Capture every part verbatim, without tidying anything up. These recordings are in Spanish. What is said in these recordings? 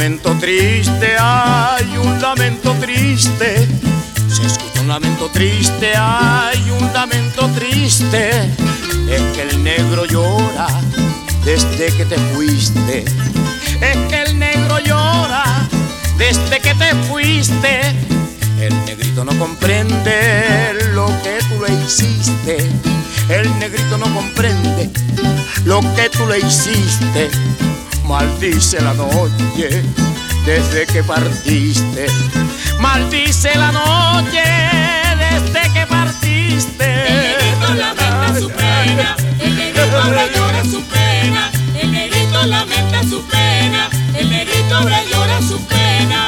lamento triste, hay un lamento triste. Se escucha un lamento triste, hay un lamento triste. Es que el negro llora desde que te fuiste. Es que el negro llora desde que te fuiste. El negrito no comprende lo que tú le hiciste. El negrito no comprende lo que tú le hiciste. Maldice la noche desde que partiste. Maldice la noche desde que partiste. El negrito lamenta su pena, el negrito ahora llora su pena. El negrito lamenta su pena, el negrito ahora llora su pena.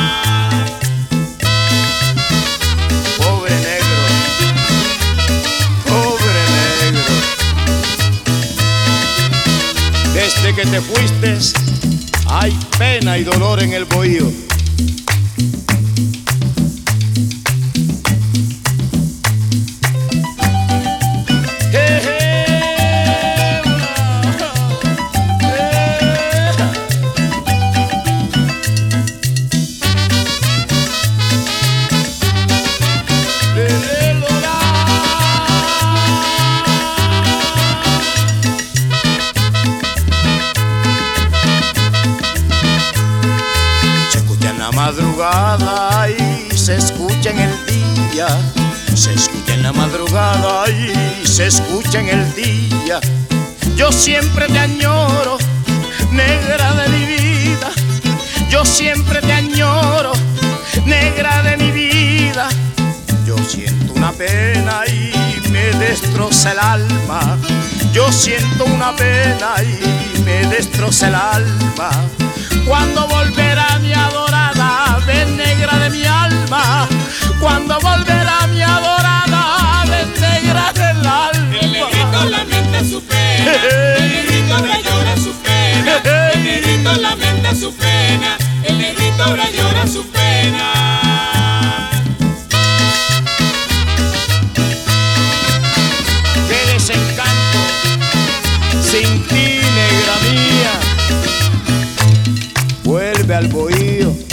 Pobre negro, pobre negro. Desde que te fuiste hay pena y dolor en el bohío. Madrugada y se escucha en el día. Se escucha en la madrugada y se escucha en el día. Yo siempre te añoro, negra de mi vida. Yo siempre te añoro, negra de mi vida. Yo siento una pena y me destroza el alma. Yo siento una pena y me destroza el alma. Cuando volverá mi adorada, ven negra de mi alma. Cuando volverá mi adorada, ven negra del alma. El negrito lamenta su pena, el negrito ahora llora su pena. El negrito lamenta su pena, el negrito ahora llora su pena. Qué desencanto sin ti, negra mía. Vuelve al bohío.